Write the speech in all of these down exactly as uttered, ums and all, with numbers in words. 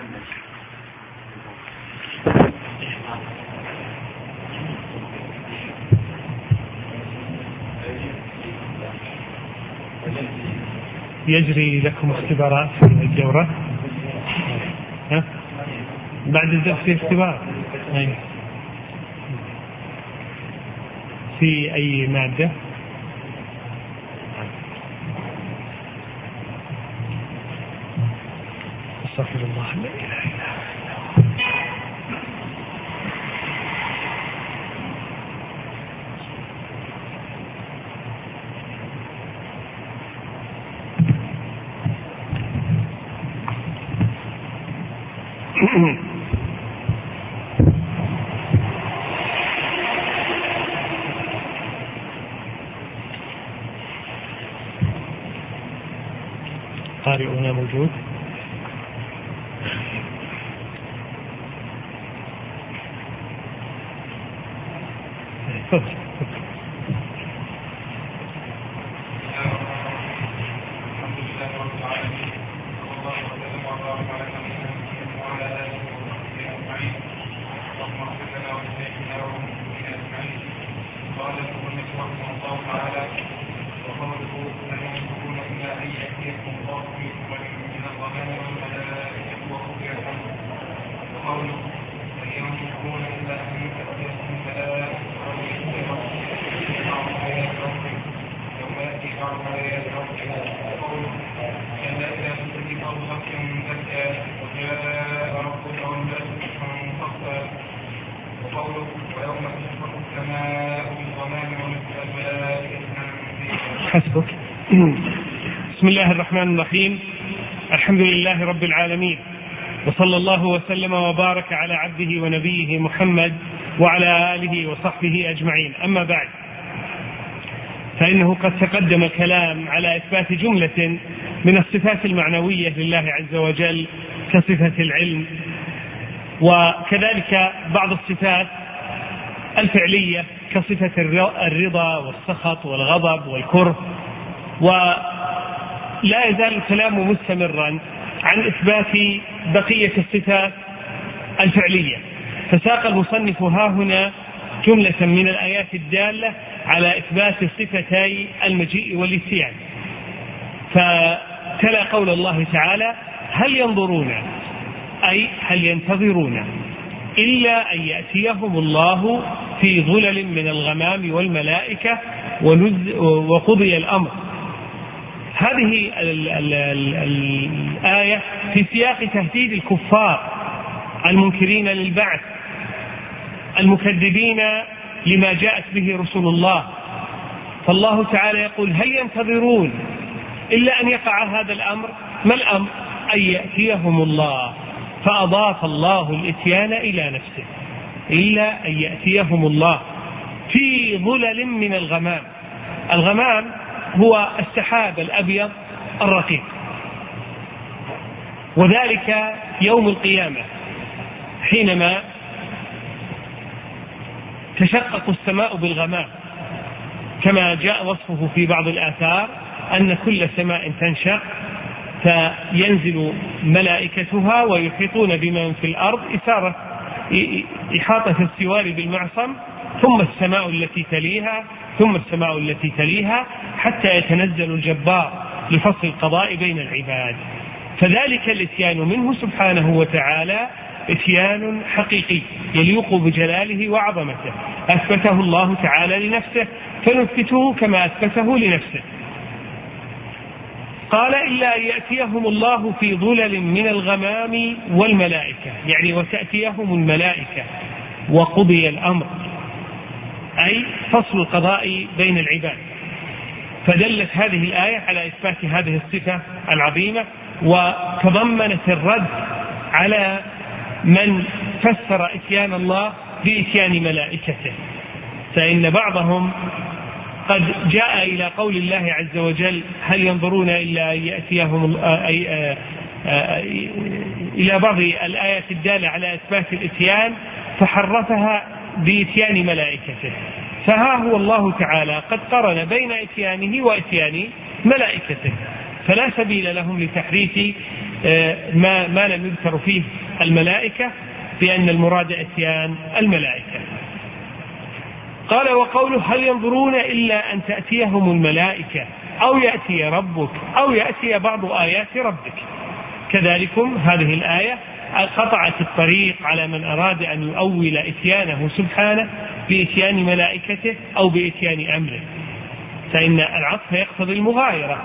يجري لكم اختبارات في الجورة؟ ها؟ بعد الدرس في اختبار في أي مادة؟ استغفر الله لا إله إلا هو. قارئنا موجود؟ تفضل. حسبك. بسم الله الرحمن الرحيم. الحمد لله رب العالمين، وصلى الله وسلم وبارك على عبده ونبيه محمد وعلى آله وصحبه أجمعين. أما بعد، فإنه قد تقدم الكلام على إثبات جملة من الصفات المعنوية لله عز وجل كصفة العلم، وكذلك بعض الصفات الفعلية كصفة الرضا والسخط والغضب والكره. ولا يزال الكلام مستمرا عن إثبات بقية الصفات الفعلية، فساق المصنف ها هنا جملة من الآيات الدالة على إثبات صفتي المجيء والاتيان. فتلا قول الله تعالى: هل ينظرون أي هل ينتظرون إلا أن يأتيهم الله في ظلل من الغمام والملائكة وقضي الأمر. هذه ال ال ال الآية في سياق تهديد الكفار المنكرين للبعث المكذبين لما جاءت به رسول الله. فالله تعالى يقول: هل ينتظرون إلا أن يقع هذا الأمر؟ ما الأمر؟ أن يأتيهم الله، فأضاف الله الإتيان إلى نفسه، إلا أن يأتيهم الله في ظلل من الغمام. الغمام هو السحاب الأبيض الرقيق، وذلك يوم القيامة حينما تشقق السماء بالغمام، كما جاء وصفه في بعض الآثار أن كل سماء تنشق فينزل ملائكتها ويحيطون بمن في الأرض إثارة إحاطة السوار بالمعصم، ثم السماء التي تليها، ثم السماء التي تليها، حتى يتنزل الجبار لفصل القضاء بين العباد. فذلك الاتيان منه سبحانه وتعالى اتيان حقيقي يليق بجلاله وعظمته، أثبته الله تعالى لنفسه، فنثبته كما أثبته لنفسه. قال: إلا أن يأتيهم الله في ظلل من الغمام والملائكة، يعني وتأتيهم الملائكة وقضي الأمر، أي فصل القضاء بين العباد. فدلت هذه الآية على إثبات هذه الصفة العظيمة، وتضمنت الرد على من فسر إتيان الله بإتيان ملائكته. فإن بعضهم قد جاء إلى قول الله عز وجل: هل ينظرون إلا أن يأتيهم، إلى بعض الآيات الدالة على إثبات الإتيان، فحرفها بإتيان ملائكته. فها هو الله تعالى قد قرن بين إتيانه وإتيان ملائكته، فلا سبيل لهم لتحريف ما, ما لم يذكر فيه الملائكة بأن المراد إتيان الملائكة. قال وقوله هل ينظرون إلا أن تأتيهم الملائكة أو يأتي ربك أو يأتي بعض آيات ربك. كذلكم هذه الآية قطعت الطريق على من أراد أن يؤول إتيانه سبحانه بإتيان ملائكته أو بإتيان أمره، فإن العطف يقتضي المغايرة.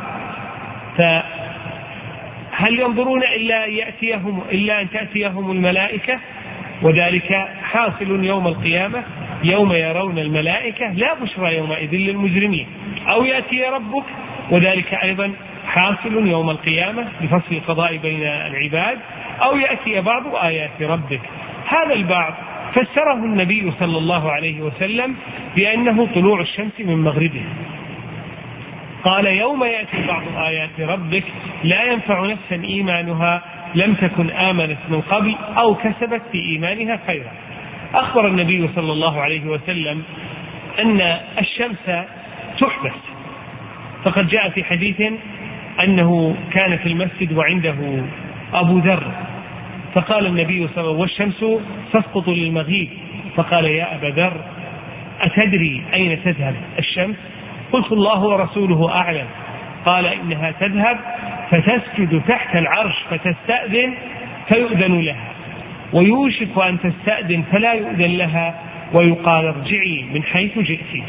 فهل ينظرون إلا يأتيهم إلا أن تأتيهم الملائكة، وذلك حاصل يوم القيامة يوم يرون الملائكة لا بشرى يومئذ للمجرمين، أو يأتي ربك وذلك أيضا حاصل يوم القيامة لفصل القضاء بين العباد، أو يأتي بعض آيات ربك. هذا البعض فسره النبي صلى الله عليه وسلم بأنه طلوع الشمس من مغربها. قال يوم يأتي بعض آيات ربك لا ينفع نفسا إيمانها لم تكن آمنت من قبل أو كسبت في إيمانها خيرا. أخبر النبي صلى الله عليه وسلم أن الشمس تحبس، فقد جاء في حديث أنه كان في المسجد وعنده أبو ذر، فقال النبي صلى الله عليه وسلم والشمس تسقط للمغيب، فقال يا أبا ذر أتدري أين تذهب الشمس؟ قلت الله ورسوله أعلم. قال إنها تذهب فتسجد تحت العرش فتستأذن فيؤذن لها، ويوشك أن تستأذن فلا يؤذن لها ويقال ارجعي من حيث جئت.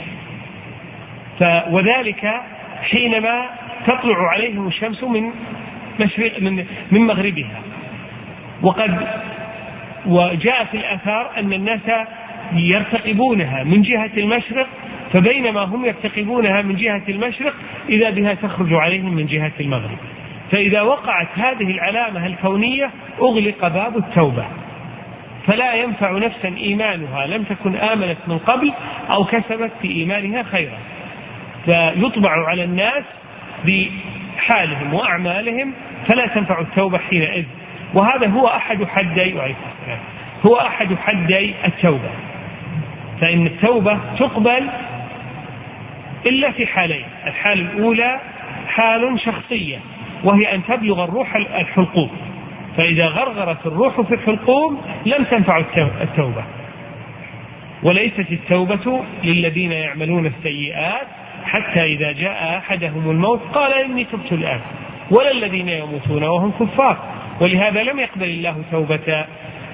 وذلك حينما تطلع عليهم الشمس من مشرق من, من مغربها. وقد وجاء في الآثار أن الناس يرتقبونها من جهة المشرق، فبينما هم يرتقبونها من جهة المشرق إذا بها تخرج عليهم من جهة المغرب. فإذا وقعت هذه العلامة الكونية أغلق باب التوبة، فلا ينفع نفسا إيمانها لم تكن آمنت من قبل أو كسبت في إيمانها خيرا، فيطبع على الناس بحالهم وأعمالهم فلا تنفع التوبة حينئذ. وهذا هو أحد حدي هو أحد حدي التوبة، فإن التوبة تقبل إلا في حالين. الحال الأولى حال شخصية وهي أن تبلغ الروح الحلقوم، فإذا غرغرت الروح في الحلقوم لم تنفع التوبة. وليست التوبة للذين يعملون السيئات حتى إذا جاء أحدهم الموت قال إني تبت الآن، ولا الذين يموتون وهم كفار. ولهذا لم يقبل الله توبة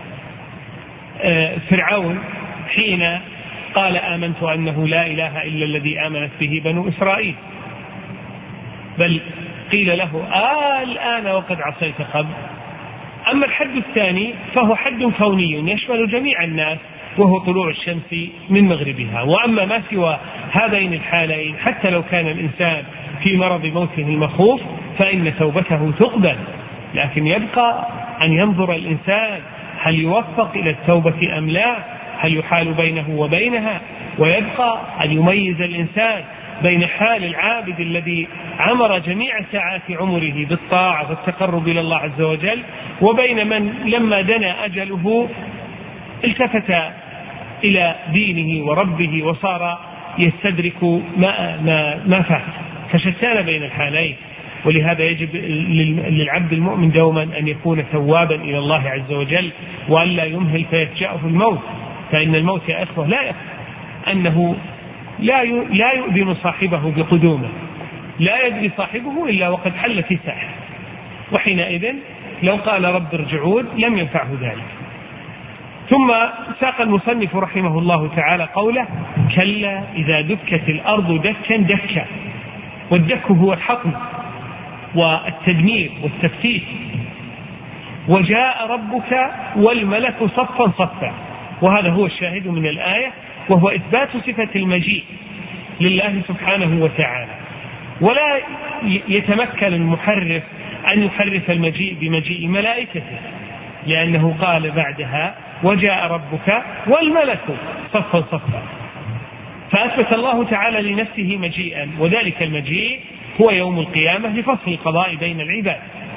فرعون حين قال آمنت أنه لا إله إلا الذي آمنت به بنو إسرائيل، بل قيل له آه الآن وقد عصيت قبل. أما الحد الثاني فهو حد كوني يشمل جميع الناس وهو طلوع الشمس من مغربها. وأما ما سوى هذين الحالين حتى لو كان الإنسان في مرض موته المخوف فإن توبته تقبل، لكن يبقى أن ينظر الإنسان هل يوفق إلى التوبة أم لا، هل يحال بينه وبينها، ويبقى أن يميز الإنسان بين حال العابد الذي عمر جميع ساعات عمره بالطاعة والتقرب إلى الله عز وجل، وبين من لما دنا أجله التفت إلى دينه وربه وصار يستدرك ما, ما, ما فات، فشتان بين الحالين. ولهذا يجب للعبد المؤمن دوما أن يكون توابا إلى الله عز وجل وأن لا يمهل فيفجأه الموت، فإن الموت يا أخوة لا يخفى أنه لا يؤذن صاحبه بقدومه، لا يدري صاحبه إلا وقد حل في ساحه، وحينئذ لو قال رب ارجعون لم ينفعه ذلك. ثم ساق المصنف رحمه الله تعالى قوله كلا إذا دكت الأرض دكا دكا، والدك هو الحطم والتدمير والتفتيت، وجاء ربك والملك صفا صفا. وهذا هو الشاهد من الآية، وهو إثبات صفة المجيء لله سبحانه وتعالى. ولا يتمكن المحرف أن يحرف المجيء بمجيء ملائكته، لأنه قال بعدها وجاء ربك والملك صفا صفا، فأثبت الله تعالى لنفسه مجيئا، وذلك المجيء هو يوم القيامة لفصل القضاء بين العباد.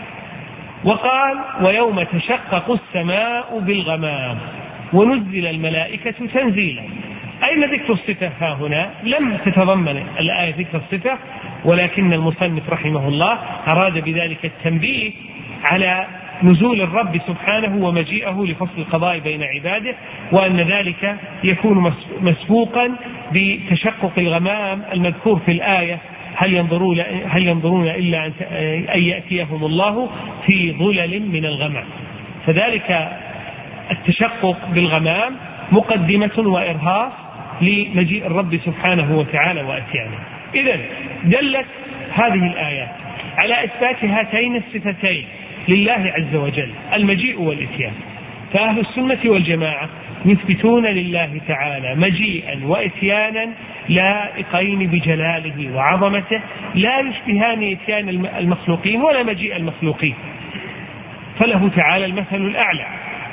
وقال ويوم تشقق السماء بالغمام ونزل الملائكة تنزيلا. أين ذكر الصفة ها هنا؟ لم تتضمن الآية ذكر الصفة، ولكن المصنف رحمه الله أراد بذلك التنبيه على نزول الرب سبحانه ومجيئه لفصل القضاء بين عباده، وأن ذلك يكون مسبوقا بتشقق الغمام المذكور في الآية: هل ينظرون هل ينظرون إلا أن يأتيهم الله في ظلل من الغمام. فذلك التشقق بالغمام مقدمة وإرهاص لمجيء الرب سبحانه وتعالى وأتيانه. إذن دلت هذه الآيات على إثبات هاتين الصفتين لله عز وجل، المجيء والإتيان. فأهل السنة والجماعة يثبتون لله تعالى مجيئا وإتيانا لائقين بجلاله وعظمته، لا يشبهان إتيان المخلوقين ولا مجيء المخلوقين، فله تعالى المثل الأعلى.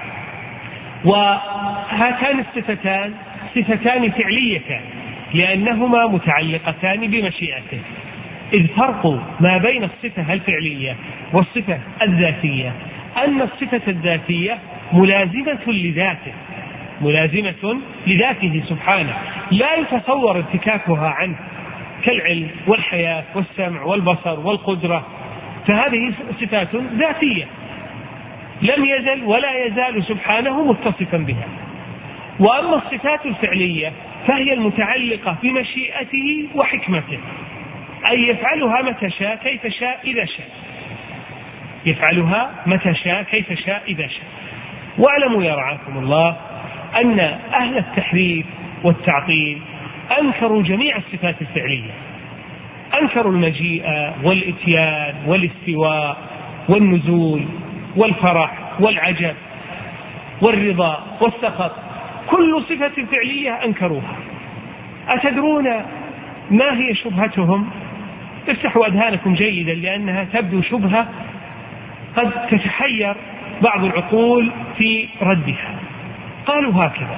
وهاتان الصفتان صفتان فعليتان لأنهما متعلقتان بمشيئته، إذ فرق ما بين الصفة الفعلية والصفة الذاتية أن الصفة الذاتية ملازمة لذاته، ملازمة لذاته سبحانه، لا يتصور ارتكاكها عنه، كالعلم والحياة والسمع والبصر والقدرة، فهذه صفات ذاتية لم يزل ولا يزال سبحانه متصفا بها. وأما الصفات الفعلية فهي المتعلقة بمشيئته وحكمته، أي يفعلها متى شاء كيف شاء إذا شاء، يفعلها متى شاء كيف شاء إذا شاء. واعلموا يا رعاكم الله أن أهل التحريف والتعطيل أنكروا جميع الصفات الفعلية، أنكروا المجيء والإتيان والاستواء والنزول والفرح والعجب والرضا والسخط، كل صفة فعلية أنكروها. أتدرون ما هي شبهتهم؟ افتحوا أذهانكم جيدا لأنها تبدو شبهة قد تتحير بعض العقول في ردها. قالوا هكذا: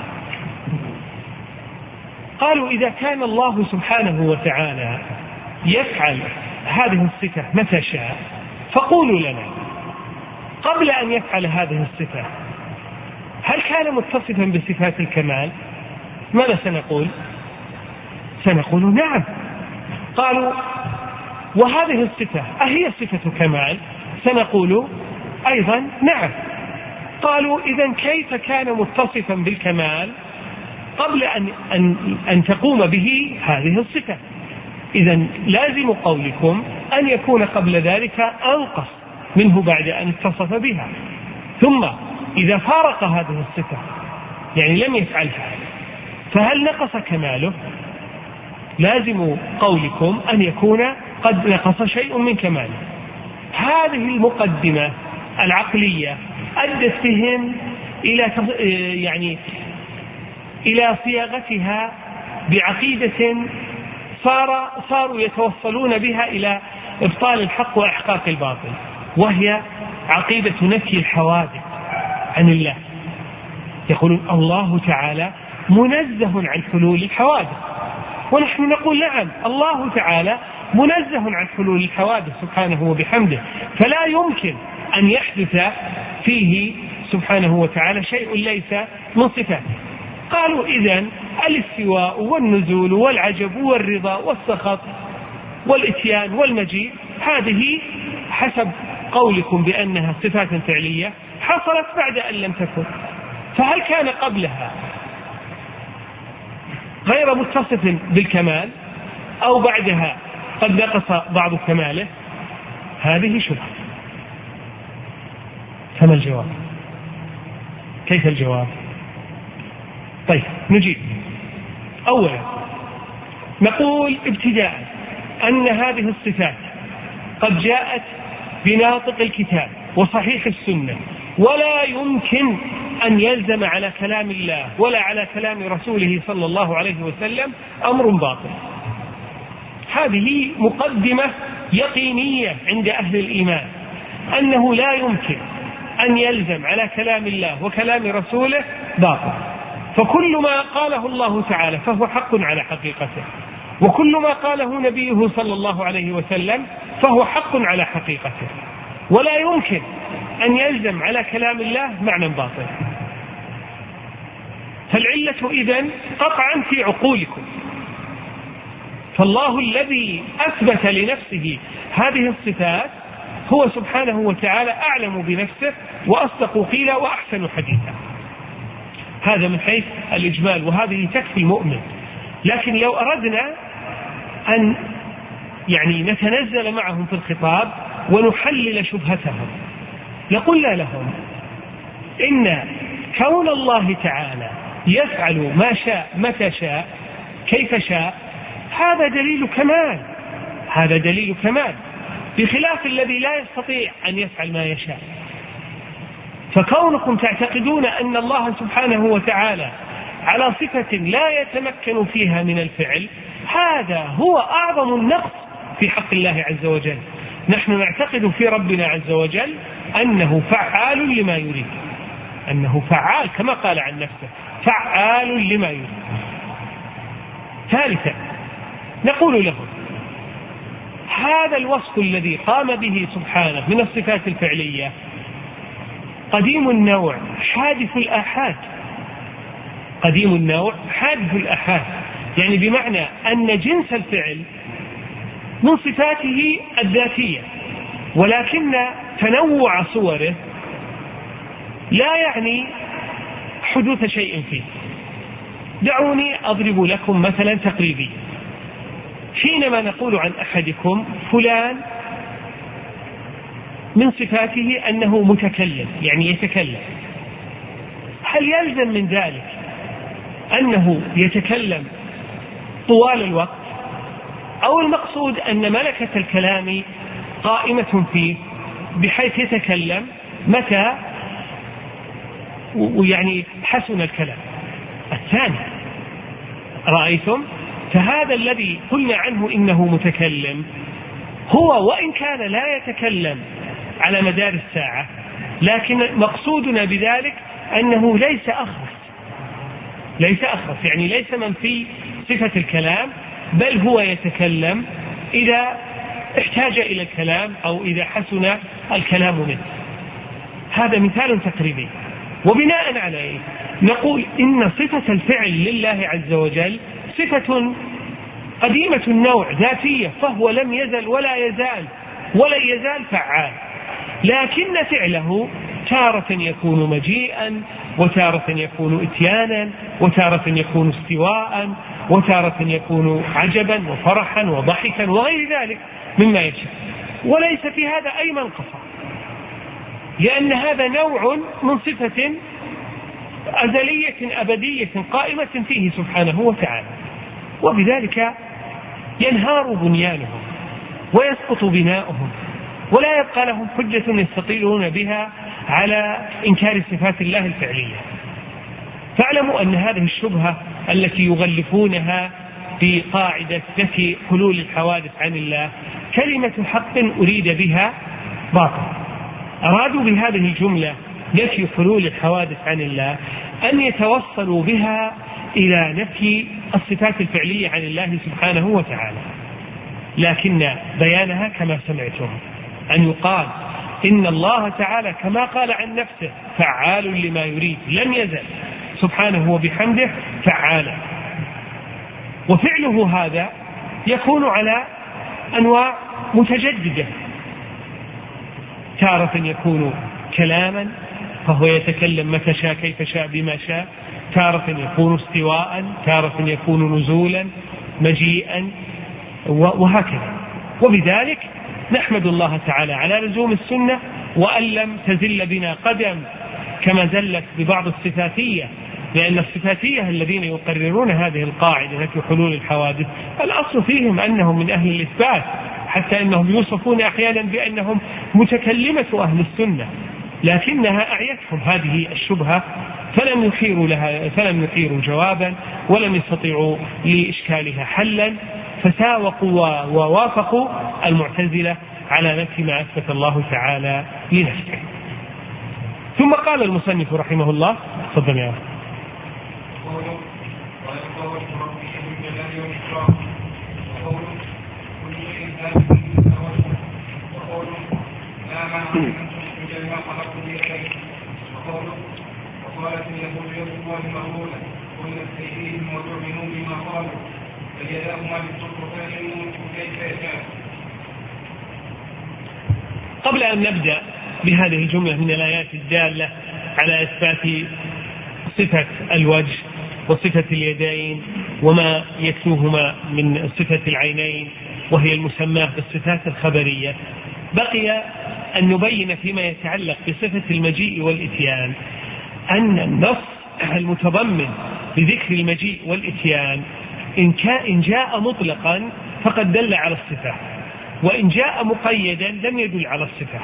قالوا إذا كان الله سبحانه وتعالى يفعل هذه الصفة متى شاء، فقولوا لنا قبل أن يفعل هذه الصفة هل كان متصفا بصفات الكمال؟ ماذا سنقول؟ سنقول نعم. قالوا وهذه الصفة أهي صفة كمال؟ سنقول أيضا نعم. قالوا إذن كيف كان متصفا بالكمال قبل أن, أن, أن تقوم به هذه الصفة؟ إذن لازم قولكم أن يكون قبل ذلك أنقص منه بعد أن اتصف بها، ثم إذا فارق هذه الصفة يعني لم يفعلها فهل نقص كماله؟ لازم قولكم أن يكون قد نقص شيء من كماله. هذه المقدمة العقلية أدت بهم إلى يعني إلى صياغتها بعقيدة صار صاروا يتوصلون بها إلى إبطال الحق وإحقاق الباطل، وهي عقيدة نفي الحوادث عن الله. يقولون الله تعالى منزه عن حلول الحوادث، ونحن نقول نعم الله تعالى منزه عن حلول الحوادث سبحانه وبحمده، فلا يمكن أن يحدث فيه سبحانه وتعالى شيء ليس من صفاته. قالوا إذن الاستواء والنزول والعجب والرضا والسخط والإتيان والمجيء هذه حسب قولكم بأنها صفات فعلية حصلت بعد أن لم تكن، فهل كان قبلها غير متصف بالكمال أو بعدها قد نقص بعض كماله؟ هذه شبهة. فما الجواب؟ كيف الجواب؟ طيب نجيب. أولا نقول ابتداء أن هذه الصفات قد جاءت بناطق الكتاب وصحيح السنة، ولا يمكن أن يلزم على كلام الله ولا على كلام رسوله صلى الله عليه وسلم أمر باطل. هذه مقدمة يقينية عند أهل الإيمان أنه لا يمكن أن يلزم على كلام الله وكلام رسوله باطل، فكل ما قاله الله تعالى فهو حق على حقيقته، وكل ما قاله نبيه صلى الله عليه وسلم فهو حق على حقيقته، ولا يمكن أن يلزم على كلام الله معنى باطل. فالعلة إذن قطعا في عقولكم. فالله الذي أثبت لنفسه هذه الصفات هو سبحانه وتعالى أعلم بنفسه وأصدق قيلا وأحسن حديثا. هذا من حيث الإجمال، وهذه تكفي المؤمن. لكن لو أردنا أن يعني نتنزل معهم في الخطاب ونحلل شبهتهم لقلنا لهم إن كون الله تعالى يفعل ما شاء متى شاء كيف شاء هذا دليل كمال، هذا دليل كمال، بخلاف الذي لا يستطيع أن يفعل ما يشاء. فكونكم تعتقدون أن الله سبحانه وتعالى على صفة لا يتمكن فيها من الفعل، هذا هو أعظم النقص في حق الله عز وجل. نحن نعتقد في ربنا عز وجل أنه فعال لما يريد، أنه فعال كما قال عن نفسه، فعال لما يريد. ثالثا نقول لهم هذا الوصف الذي قام به سبحانه من الصفات الفعلية قديم النوع حادث الآحاد، قديم النوع حادث الآحاد، يعني بمعنى أن جنس الفعل من صفاته الذاتية، ولكن تنوع صوره لا يعني حدوث شيء فيه. دعوني أضرب لكم مثلا تقريبي. حينما نقول عن أحدكم فلان من صفاته أنه متكلم، يعني يتكلم، هل يلزم من ذلك أنه يتكلم طوال الوقت، أو المقصود أن ملكة الكلام قائمة فيه بحيث يتكلم متى ويعني حسن الكلام؟ الثاني. رأيتم؟ فهذا الذي قلنا عنه إنه متكلم هو وإن كان لا يتكلم على مدار الساعة، لكن مقصودنا بذلك أنه ليس أخرس، ليس أخرس يعني ليس منفي صفة الكلام، بل هو يتكلم إذا احتاج إلى الكلام أو إذا حسن الكلام منه. هذا مثال تقريبي. وبناء عليه نقول إن صفة الفعل لله عز وجل صفة قديمة النوع ذاتية، فهو لم يزل ولا يزال ولا يزال فعال، لكن فعله تارة يكون مجيئا، وتارة يكون اتيانا، وتارة يكون استواء، وتارة يكون عجبا وفرحا وضحكا وغير ذلك مما يشاء. وليس في هذا أي منقصة، لأن هذا نوع من صفة أزلية أبدية قائمة فيه سبحانه وتعالى، وبذلك ينهار بنيانهم ويسقط بناؤهم، ولا يبقى لهم حجة يستطيلون بها على إنكار صفات الله الفعلية. فاعلموا أن هذه الشبهة التي يغلفونها في قاعدة نفي حلول الحوادث عن الله كلمة حق أريد بها باطل. أرادوا بهذه الجملة نفي حلول الحوادث عن الله أن يتوصلوا بها إلى نفي الصفات الفعلية عن الله سبحانه وتعالى، لكن بيانها كما سمعتم أن يقال إن الله تعالى كما قال عن نفسه فعال لما يريد، لم يزل سبحانه وبحمده فعالا. وفعله هذا يكون على أنواع متجددة، تارة يكون كلاما فهو يتكلم متى شاء كيف شاء بما شاء، تارة يكون استواء، تارة يكون نزولا مجيئا، وهكذا. وبذلك نحمد الله تعالى على لزوم السنة، وأن لم تزل بنا قدم كما زلت ببعض الصفاتية، لأن الصفاتية الذين يقررون هذه القاعدة في حلول الحوادث الأصل فيهم أنهم من أهل الإثبات، حتى أنهم يوصفون أحيانا بأنهم متكلمة أهل السنة، لكنها أعيتهم هذه الشبهة فلم يحيروا لها، فلم يحيروا جوابا ولم يستطيعوا لإشكالها حلا، فساوقوا ووافقوا المعتزلة على نفي ما أثبت الله تعالى لنفسه. ثم قال المصنف رحمه الله: تفضل يا أخي. وقالت اليهود يد الله مغلولة قلت أيديهم وتؤمنوا بما قالوا فليداهما بالسلطتان يملك كيف يشاء. قبل أن نبدأ بهذه الجملة من الآيات الدالة على إثبات صفة الوجه وصفة اليدين وما يتلوهما من صفة العينين وهي المسماة بالصفات الخبرية، بقي أن نبين فيما يتعلق بصفة المجيء والإتيان أن النص المتضمن بذكر المجيء والإتيان إن جاء مطلقا فقد دل على الصفة، وإن جاء مقيدا لم يدل على الصفة.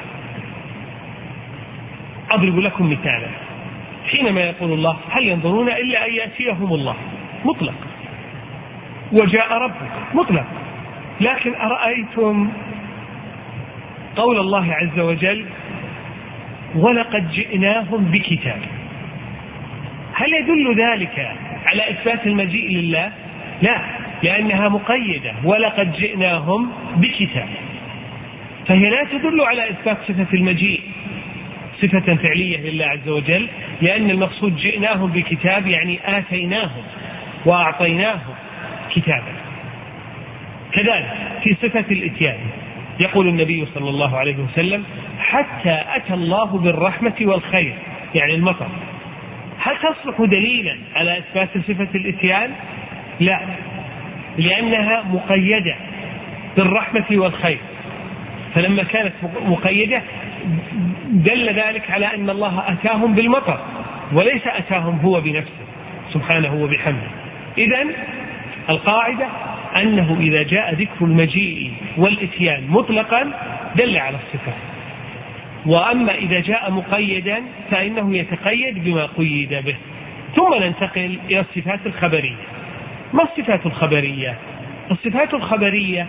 أضرب لكم مثالا، حينما يقول الله هل ينظرون إلا أن يأتيهم الله مطلق، وجاء ربك مطلق، لكن أرأيتم قول الله عز وجل ولقد جئناهم بكتاب، هل يدل ذلك على إثبات المجيء لله؟ لا، لأنها مقيدة ولقد جئناهم بكتاب، فهي لا تدل على إثبات صفة المجيء صفة فعلية لله عز وجل، لأن المقصود جئناهم بكتاب يعني آتيناهم وأعطيناهم كتابا. كذلك في صفة الإتيان يقول النبي صلى الله عليه وسلم حتى أتى الله بالرحمة والخير، يعني المطر. هل تصلح دليلا على إثبات صفة الإتيان؟ لا، لأنها مقيدة بالرحمة والخير، فلما كانت مقيدة دل ذلك على أن الله أتاهم بالمطر وليس أتاهم هو بنفسه سبحانه وبحمده. إذن القاعدة أنه إذا جاء ذكر المجيء والإتيان مطلقا دل على الصفة، وأما إذا جاء مقيدا فإنه يتقيد بما قيد به. ثم ننتقل إلى الصفات الخبرية. ما الصفات الخبرية؟ الصفات الخبرية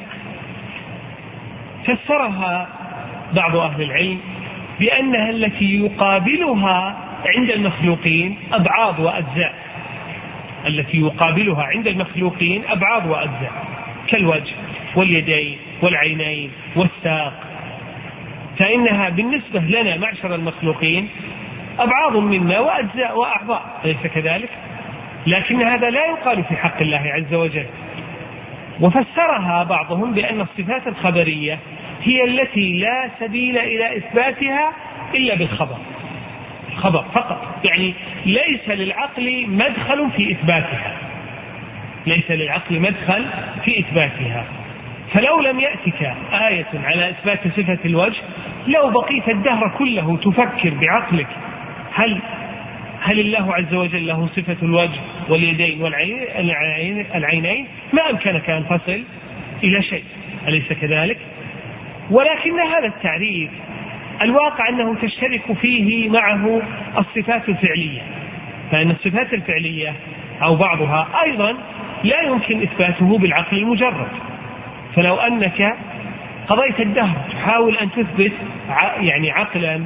فسرها بعض أهل العلم بأنها التي يقابلها عند المخلوقين أبعاض وأجزاء، التي يقابلها عند المخلوقين أبعاض وأجزاء كالوجه واليدين والعينين والساق، فإنها بالنسبة لنا معشر المخلوقين أبعاض منا وأجزاء وأعضاء، أليس كذلك؟ لكن هذا لا يقال في حق الله عز وجل. وفسرها بعضهم بأن الصفات الخبرية هي التي لا سبيل إلى إثباتها إلا بالخبر، خبر فقط، يعني ليس للعقل مدخل في إثباتها، ليس للعقل مدخل في إثباتها. فلو لم يأتك آية على إثبات صفة الوجه لو بقيت الدهر كله تفكر بعقلك هل هل الله عز وجل له صفة الوجه واليدين والعينين ما أمكنك أن تصل إلى شيء، أليس كذلك؟ ولكن هذا التعريف الواقع أنه تشترك فيه معه الصفات الفعلية، فإن الصفات الفعلية أو بعضها أيضا لا يمكن إثباته بالعقل المجرد. فلو أنك قضيت الدهر تحاول أن تثبت يعني عقلا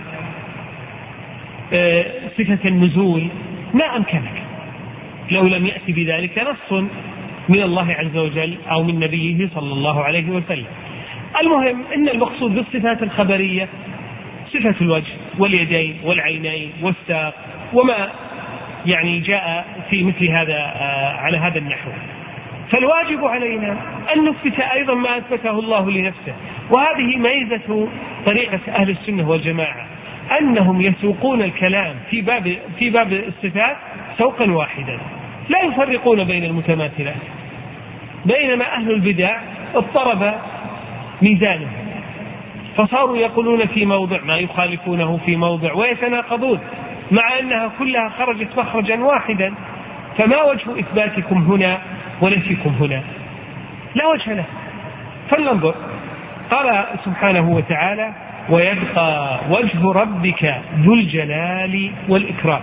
صفة النزول ما أمكنك لو لم يأتي بذلك نص من الله عز وجل أو من نبيه صلى الله عليه وسلم. المهم أن المقصود بالصفات الخبرية صفة الوجه واليدين والعينين والساق وما يعني جاء في مثل هذا على هذا النحو. فالواجب علينا أن نثبت أيضا ما أثبته الله لنفسه، وهذه ميزة طريقة أهل السنة والجماعة أنهم يسوقون الكلام في باب في باب الصفات سوقا واحدا، لا يفرقون بين المتماثلات، بينما أهل البدع اضطرب ميزانهم فصاروا يقولون في موضع ما يخالفونه في موضع ويتناقضون، مع أنها كلها خرجت مخرجا واحدا. فما وجه إثباتكم هنا ونفيكم هنا؟ لا وجه له. فلننظر. قال سبحانه وتعالى ويبقى وجه ربك ذو الجلال والإكرام.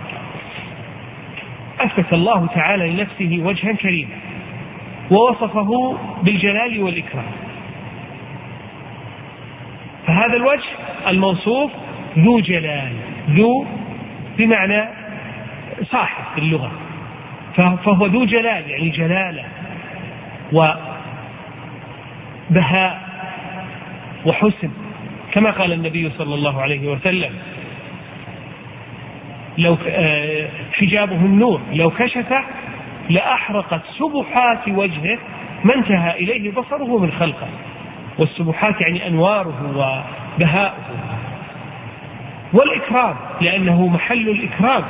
أثبت الله تعالى لنفسه وجها كريما ووصفه بالجلال والإكرام، فهذا الوجه الموصوف ذو جلال، ذو بمعنى صاحب في اللغة، فهو ذو جلال يعني جلالة وبهاء وحسن، كما قال النبي صلى الله عليه وسلم لو حجابه النور لو كشف لأحرقت سبحات وجهه ما انتهى إليه بصره من خلقه. والسبحات يعني أنواره وبهاؤه، والإكرام لأنه محل الإكرام.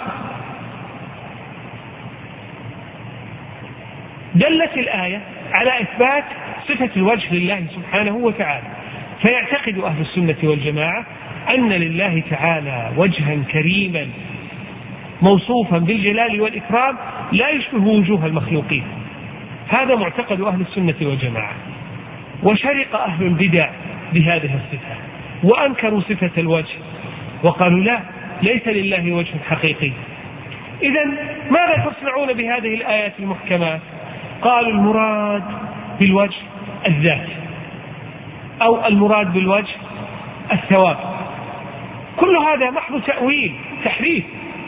دلت الآية على إثبات صفة الوجه لله سبحانه وتعالى، فيعتقد أهل السنة والجماعة أن لله تعالى وجها كريما موصوفا بالجلال والإكرام لا يشبه وجوه المخلوقين. هذا معتقد أهل السنة والجماعة. وشرق أهل البدع بهذه الصفة وأنكروا صفة الوجه وقالوا لا، ليس لله وجه حقيقي. إذن ماذا تصنعون بهذه الآيات المحكمات؟ قالوا المراد بالوجه الذات، أو المراد بالوجه الثواب. كل هذا محض تأويل تحريف.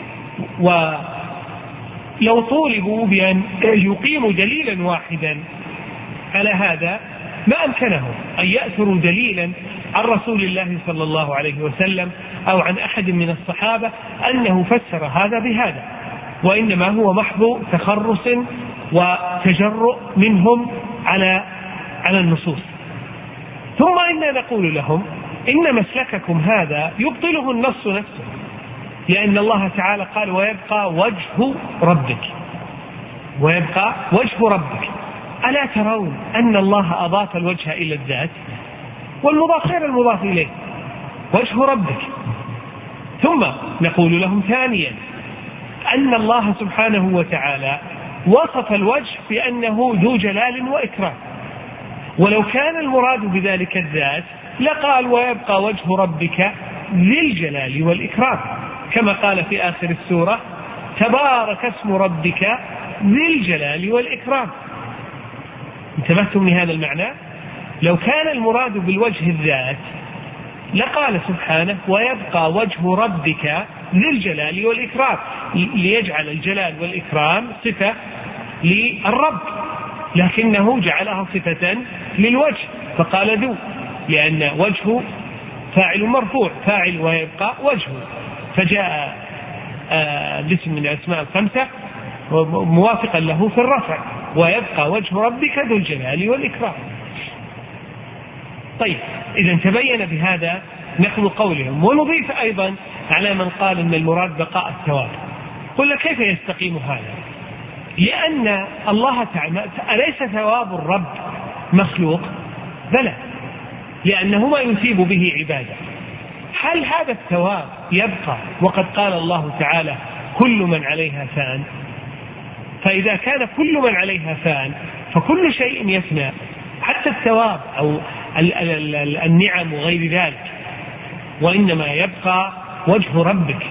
ولو طولبوا بأن يقيموا دليلا واحدا على هذا ما أمكنهم أن يأثروا دليلا عن رسول الله صلى الله عليه وسلم أو عن أحد من الصحابة أنه فسر هذا بهذا، وإنما هو محض تخرص وتجرؤ منهم على على النصوص. ثم إنا نقول لهم إن مسلككم هذا يبطله النص نفسه، لأن الله تعالى قال ويبقى وجه ربك، ويبقى وجه ربك. ألا ترون أن الله أضاف الوجه إلى الذات، والمضاف غير المضاف إليه، وجه ربك. ثم نقول لهم ثانيا أن الله سبحانه وتعالى وصف الوجه بأنه ذو جلال وإكرام، ولو كان المراد بذلك الذات لقال ويبقى وجه ربك ذي الجلال والإكرام، كما قال في آخر السورة تبارك اسم ربك ذي الجلال والإكرام. انتبهتم لهذا المعنى؟ لو كان المراد بالوجه الذات لقال سبحانه ويبقى وجه ربك ذي الجلال والإكرام، ليجعل الجلال والإكرام صفة للرب، لكنه جعلها صفة للوجه فقال ذو، لأن وجه فاعل مرفوع، فاعل ويبقى وجهه، فجاء الاسم من الأسماء الخمسة موافقا له في الرفع، ويبقى وجه ربك ذو الجلال والإكرام. طيب، إذا تبين بهذا نحو قولهم. ونضيف أيضا على من قال أن المراد بقاء الثواب، قل كيف يستقيم هذا؟ لأن الله تعالى أليس ثواب الرب مخلوق؟ بلى، لأنه ما يثيب به عباده. هل هذا الثواب يبقى وقد قال الله تعالى كل من عليها فان؟ فإذا كان كل من عليها فان فكل شيء يفنى، حتى الثواب أو النعم وغير ذلك، وإنما يبقى وجه ربك.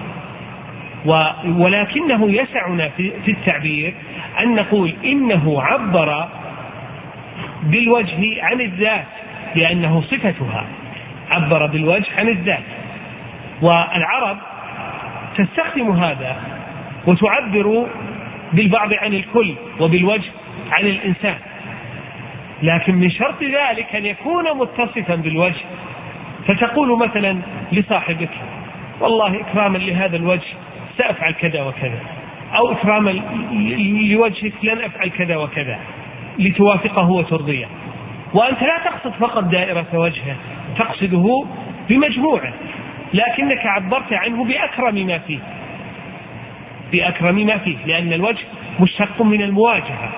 ولكنه يسعنا في التعبير أن نقول إنه عبر بالوجه عن الذات لأنه صفتها، عبر بالوجه عن الذات. والعرب تستخدم هذا وتعبر بالبعض عن الكل وبالوجه عن الإنسان، لكن من شرط ذلك أن يكون متصفا بالوجه. فتقول مثلا لصاحبك والله إكراما لهذا الوجه سأفعل كذا وكذا، أو إكراما لوجهك لن أفعل كذا وكذا، لتوافقه وترضيه، وأنت لا تقصد فقط دائرة وجهه، تقصده بمجموعه، لكنك عبرت عنه بأكرم ما فيه، بأكرم ما فيه، لأن الوجه مشتق من المواجهة.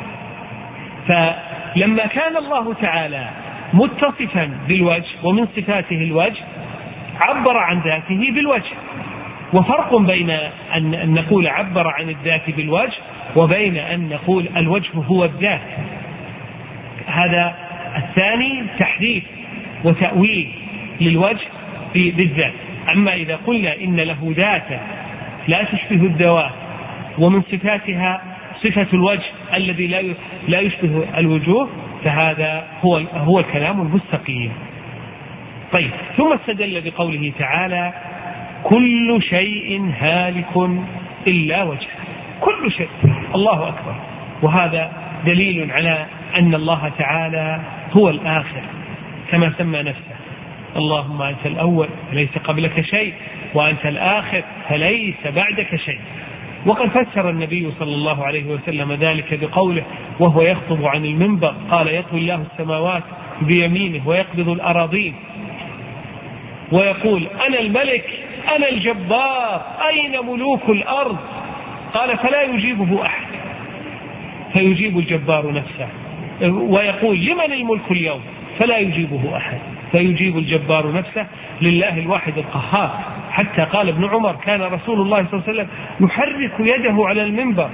فلما كان الله تعالى متصفا بالوجه ومن صفاته الوجه عبر عن ذاته بالوجه. وفرق بين أن نقول عبر عن الذات بالوجه وبين أن نقول الوجه هو الذات. هذا الثاني تحريف وتأويل للوجه بالذات. أما إذا قلنا إن له ذاتا لا تشبه الذوات ومن صفاتها صفة الوجه الذي لا يشبه الوجوه، فهذا هو هو الكلام المستقيم. طيب، ثم استدل بقوله تعالى كل شيء هالك إلا وجهه، كل شيء، الله أكبر. وهذا دليل على أن الله تعالى هو الآخر كما سمى نفسه، اللهم أنت الأول فليس قبلك شيء، وأنت الآخر فليس بعدك شيء. وقد فسر النبي صلى الله عليه وسلم ذلك بقوله وهو يخطب عن المنبر قال يطوي الله السماوات بيمينه ويقبض الأراضين ويقول أنا الملك أنا الجبار أين ملوك الأرض؟ قال فلا يجيبه أحد، فيجيب الجبار نفسه ويقول لمن الملك اليوم؟ فلا يجيبه أحد، فيجيب الجبار نفسه لله الواحد القهار. حتى قال ابن عمر كان رسول الله صلى الله عليه وسلم يحرك يده على المنبر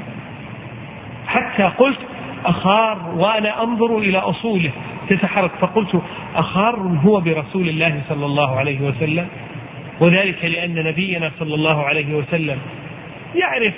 حتى قلت أخار وأنا أنظر إلى أصوله تتحرك، فقلت أخار هو برسول الله صلى الله عليه وسلم؟ وذلك لأن نبينا صلى الله عليه وسلم يعرف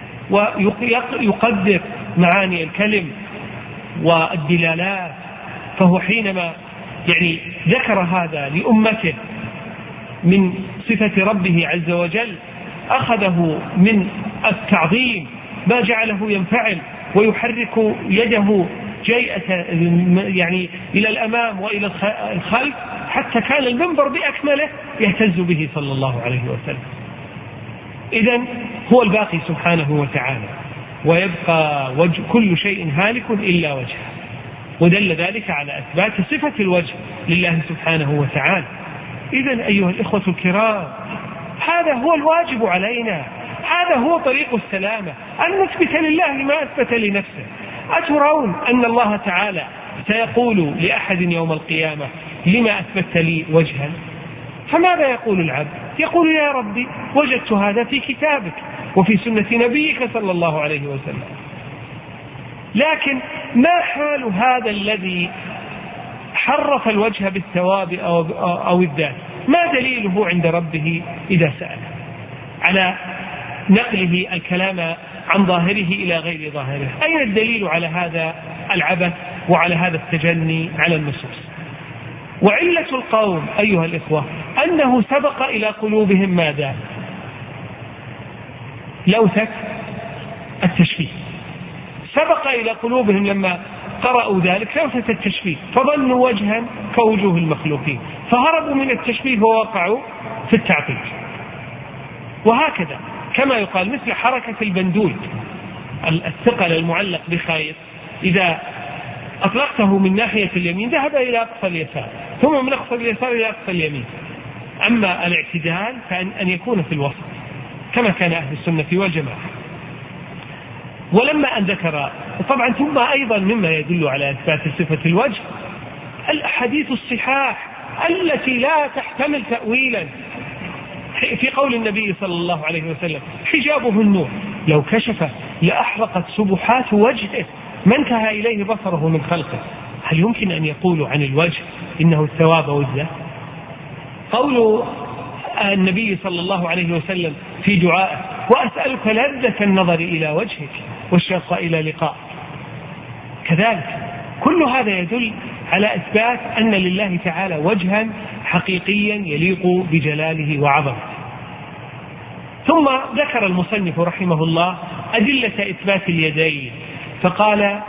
ويقدر معاني الكلم والدلالات، فهو حينما يعني ذكر هذا لأمته من صفة ربه عز وجل أخذه من التعظيم ما جعله ينفعل ويحرك يده جيئة يعني إلى الأمام وإلى الخلف حتى كان المنبر بأكمله يهتز به صلى الله عليه وسلم. إذن هو الباقي سبحانه وتعالى، ويبقى وجه كل شيء هالك إلا وجهه، ودل ذلك على إثبات صفة الوجه لله سبحانه وتعالى. إذن أيها الإخوة الكرام هذا هو الواجب علينا، هذا هو طريق السلامة، أن نثبت لله ما أثبت لنفسه. أترون أن الله تعالى سيقول لأحد يوم القيامة لما أثبت لي وجها؟ فماذا يقول العبد؟ يقول يا ربي وجدت هذا في كتابك وفي سنة نبيك صلى الله عليه وسلم. لكن ما حال هذا الذي حرف الوجه بالثواب أو الذات؟ ما دليله عند ربه إذا سأل على نقله الكلام عن ظاهره إلى غير ظاهره؟ أين الدليل على هذا العبث وعلى هذا التجني على النصوص؟ وعلة القوم أيها الإخوة أنه سبق إلى قلوبهم ماذا؟ لوثة التشبيه. سبق إلى قلوبهم لما قرأوا ذلك لوثة التشبيه، فظنوا وجها كوجوه المخلوقين، فهربوا من التشبيه ووقعوا في التعطيل. وهكذا كما يقال مثل حركة البندول الثقل المعلق بخيط، إذا أطلقته من ناحية اليمين ذهب إلى أقصى اليسار، ثم من أقصى اليسار إلى أقصى اليمين. أما الاعتدال فأن أن يكون في الوسط كما كان أهل السنة والجماعة. ولما أن ذكر طبعا ثم أيضا مما يدل على إثبات صفة الوجه الأحاديث الصحاح التي لا تحتمل تأويلا، في قول النبي صلى الله عليه وسلم حجابه النور لو كشف لأحرقت سبحات وجهه ما انتهى إليه بصره من خلقه. هل يمكن أن يقولوا عن الوجه إنه الثواب والذات؟ قول النبي صلى الله عليه وسلم في دعائه وأسألك لذة النظر إلى وجهك والشوق إلى لقاء، كذلك كل هذا يدل على إثبات أن لله تعالى وجها حقيقيا يليق بجلاله وعظمته. ثم ذكر المصنف رحمه الله أدلة إثبات اليدين، فقال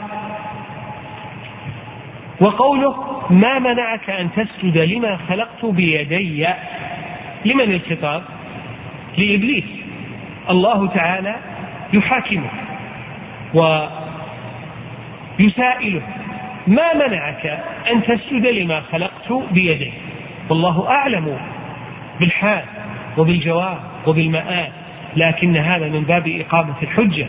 وقوله ما منعك أن تسجد لما خلقت بيدي، لمن الخطاب؟ لإبليس. الله تعالى يحاكمه ويسائله ما منعك أن تسجد لما خلقت بيدي، والله أعلم بالحال وبالجواب وبالمآل، لكن هذا من باب إقامة الحجة.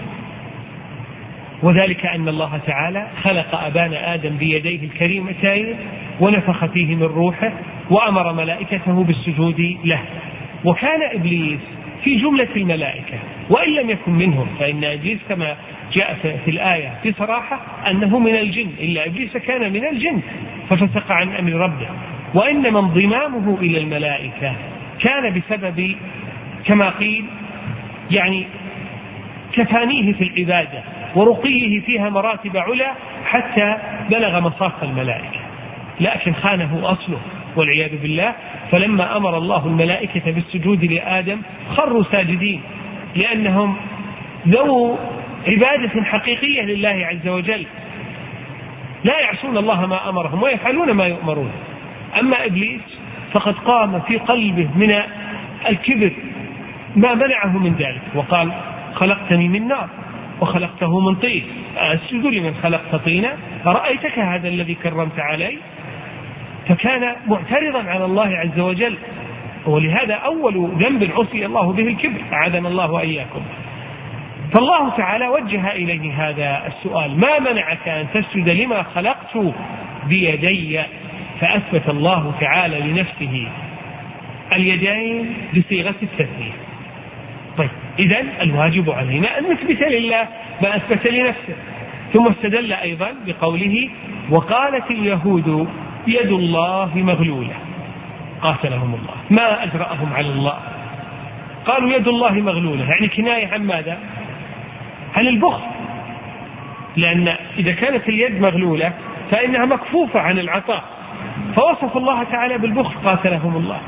وذلك أن الله تعالى خلق أبانا آدم بيديه الكريمتين ونفخ فيه من روحه وأمر ملائكته بالسجود له، وكان إبليس في جملة الملائكة وإن لم يكن منهم، فإن إبليس كما جاء في الآية بصراحة أنه من الجن، إلا إبليس كان من الجن ففسق عن أمر ربه، وإنما انضمامه إلى الملائكة كان بسبب كما قيل يعني تفانيه في العبادة ورقيه فيها مراتب علا حتى بلغ مصاف الملائكة، لكن خانه أصله والعياذ بالله. فلما أمر الله الملائكة بالسجود لآدم خروا ساجدين، لأنهم ذو عبادة حقيقية لله عز وجل لا يعصون الله ما أمرهم ويفعلون ما يؤمرون. أما إبليس فقد قام في قلبه من الكبر ما منعه من ذلك، وقال خلقتني من نار وخلقته من طين أسجد لمن خلقت طينا أرأيتك هذا الذي كرمت علي. فكان معترضا على الله عز وجل، ولهذا أول ذنب عصي الله به الكبر، أعاذنا الله وإياكم. فالله تعالى وجه إليه هذا السؤال: ما منعك أن تسجد لما خلقت بيدي؟ فأثبت الله تعالى لنفسه اليدين بصيغة التثنية. طيب إذن الواجب علينا أن نثبت لله ما أثبت لنفسه. ثم استدل أيضا بقوله: وقالت اليهود يد الله مغلولة قاتلهم الله. ما أجرأهم على الله؟ قالوا يد الله مغلولة، يعني كناية عن ماذا؟ عن البخل، لأن إذا كانت اليد مغلولة فإنها مكفوفة عن العطاء، فوصف الله تعالى بالبخل قاتلهم الله.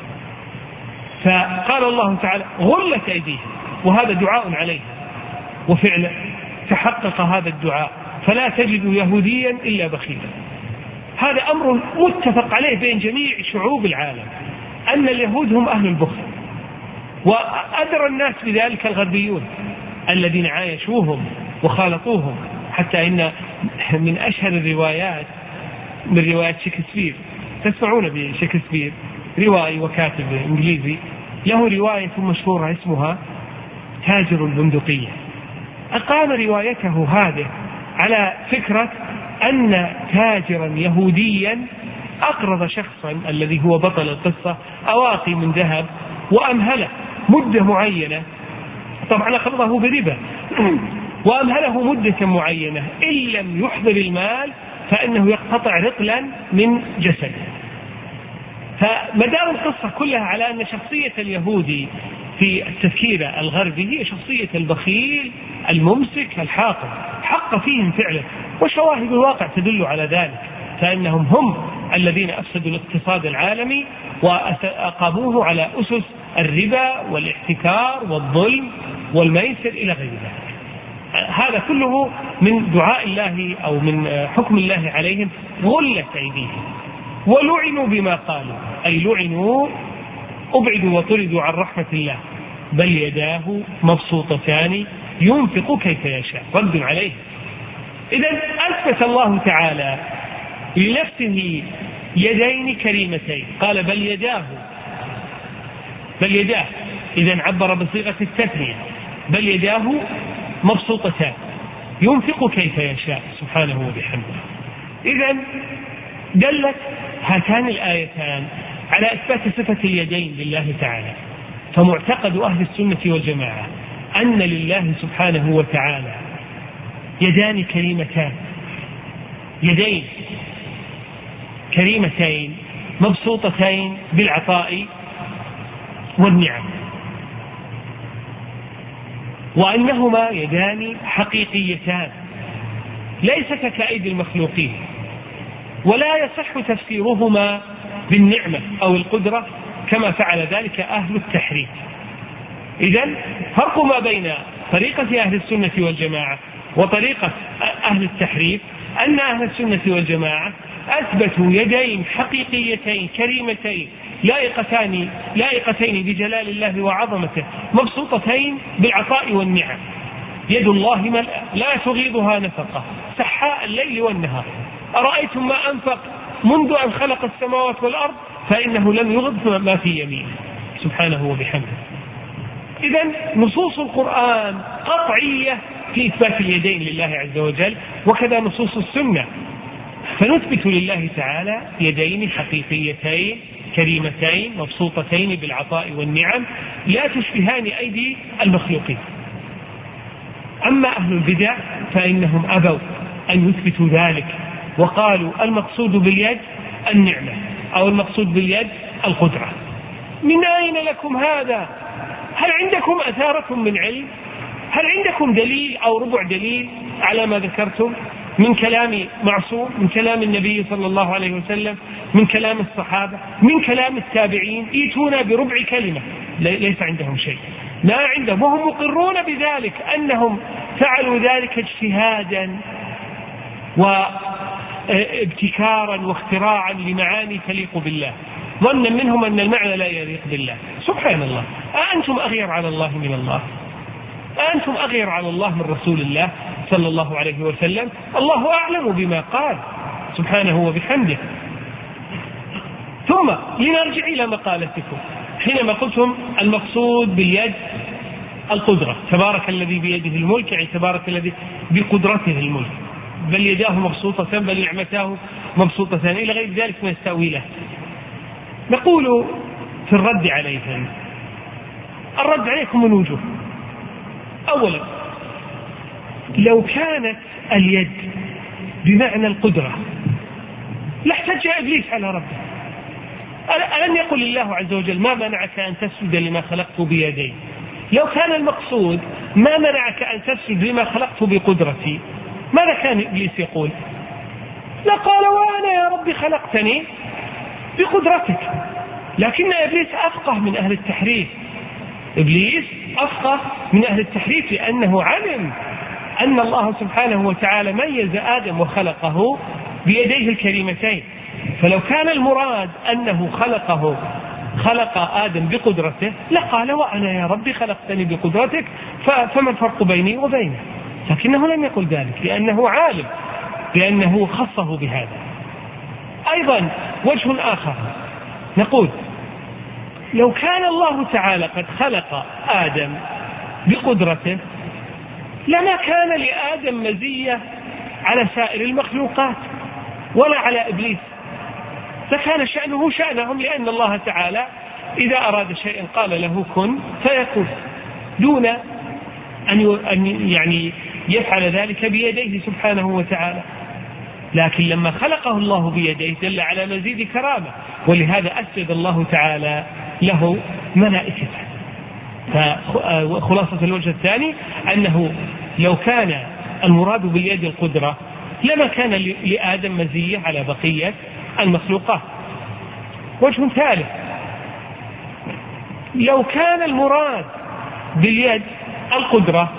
فقال الله تعالى: غلت أيديهم، وهذا دعاء عليه، وفعلا تحقق هذا الدعاء، فلا تجد يهوديا إلا بخيلا. هذا أمر متفق عليه بين جميع شعوب العالم، أن اليهود هم أهل البخل، وأدرى الناس بذلك الغربيون الذين عايشوهم وخالطوهم. حتى إن من أشهر الروايات من روايات شكسبير، تسمعون بشكسبير، روائي وكاتب إنجليزي، له رواية مشهورة اسمها تاجر البندقية. أقام روايته هذه على فكرة أن تاجرا يهوديا أقرض شخصا الذي هو بطل القصة أواقي من ذهب، وأمهله مدة معينة، طبعا أقرضه بربا، وأمهله مدة معينة، إن لم يحضر المال فإنه يقتطع رطلا من جسده. فمدار القصة كلها على أن شخصية اليهودي في التفكير الغربي هي شخصية البخيل الممسك الحاقد، حق فيهم فعلا، وشواهد الواقع تدل على ذلك، فإنهم هم الذين أفسدوا الاقتصاد العالمي وأقاموه على أسس الربا والاحتكار والظلم والميسر إلى غير ذلك. هذا كله من دعاء الله أو من حكم الله عليهم: غلت أيديهم ولعنوا بما قالوا، أي لعنوا أبعدوا وطردوا عن رحمة الله، بل يداه مبسوطتان ينفق كيف يشاء، رد عليه. إذن أثبت الله تعالى لنفسه يدين كريمتين، قال بل يداه، بل يداه، إذن عبر بصيغة التثنية، بل يداه مبسوطتان ينفق كيف يشاء سبحانه وبحمده. إذن دلت هاتان الآيتان على إثبات صفة اليدين لله تعالى. فمعتقد أهل السنة والجماعة أن لله سبحانه وتعالى يدان كريمتان، يدين كريمتين مبسوطتين بالعطاء والنعم، وأنهما يدان حقيقيتان ليست كأيدي المخلوقين، ولا يصح تفسيرهما بالنعمة أو القدرة كما فعل ذلك أهل التحريف. إذن فرق ما بين طريقة أهل السنة والجماعة وطريقة أهل التحريف أن أهل السنة والجماعة أثبتوا يدين حقيقيتين كريمتين لائقتان لائقتين بجلال الله وعظمته، مبسوطتين بالعطاء والنعم. يد الله ملأ لا تغيضها نفقة، سحاء الليل والنهار. أرأيتم ما أنفق منذ أن خلق السماوات والأرض فإنه لم يغض ما في يمينه سبحانه وبحمده. إذن نصوص القرآن قطعية في إثبات اليدين لله عز وجل، وكذا نصوص السنة. فنثبت لله تعالى يدين حقيقيتين كريمتين مبسوطتين بالعطاء والنعم لا تشبهان أيدي المخلوقين. أما أهل البدع فإنهم أبوا أن يثبتوا ذلك، وقالوا المقصود باليد النعمة أو المقصود باليد القدرة. من أين لكم هذا؟ هل عندكم أثارة من علم؟ هل عندكم دليل أو ربع دليل على ما ذكرتم من كلام معصوم، من كلام النبي صلى الله عليه وسلم، من كلام الصحابة، من كلام التابعين؟ يأتون بربع كلمة، ليس عندهم شيء، ما عندهم، وهم مقرون بذلك أنهم فعلوا ذلك اجتهادا وابتكارا واختراعا لمعاني تليق بالله، ظنا منهم أن المعنى لا يليق بالله. سبحان الله، أأنتم أغير على الله من الله؟ أنتم أغير على الله من رسول الله صلى الله عليه وسلم؟ الله أعلم بما قال سبحانه وبحمده. ثم لنرجع إلى مقالتكم حينما قلتم المقصود باليد القدرة، تبارك الذي بيده الملك، يعني تبارك الذي بقدرته الملك، بل يداه مبسوطة بل نعمتاه مبسوطة إلى غير ذلك من التأويلات. نقول في الرد عليهم، الرد عليكم من وجوه. أولا، لو كانت اليد بمعنى القدرة لاحتج إبليس على ربه. ألم يقل الله عز وجل ما منعك أن تسجد لما خلقت بيدي؟ لو كان المقصود ما منعك أن تسجد لما خلقت بقدرتي، ماذا كان إبليس يقول؟ لقال وأنا يا ربي خلقتني بقدرتك. لكن إبليس أفقه من أهل التحريف، إبليس أفقه من أهل التحريف لأنه علم أن الله سبحانه وتعالى ميز آدم وخلقه بيديه الكريمتين. فلو كان المراد أنه خلقه خلق آدم بقدرته لقال وأنا يا ربي خلقتني بقدرتك فما الفرق بيني وبينه. لكنه لم يقل ذلك لأنه عالم، لأنه خصه بهذا. أيضا وجه آخر، نقول لو كان الله تعالى قد خلق آدم بقدرته لما كان لآدم مزية على سائر المخلوقات ولا على إبليس، فكان شأنه شأنهم، لأن الله تعالى إذا أراد شيئا قال له كن فيكون، دون أن يعني يفعل ذلك بيديه سبحانه وتعالى. لكن لما خلقه الله بيديه دل على مزيد كرامة، ولهذا أسجد الله تعالى له ملائكته. فخلاصة الوجه الثاني أنه لو كان المراد باليد القدرة لما كان لآدم مزية على بقية المخلوقات. وجه ثالث، لو كان المراد باليد القدرة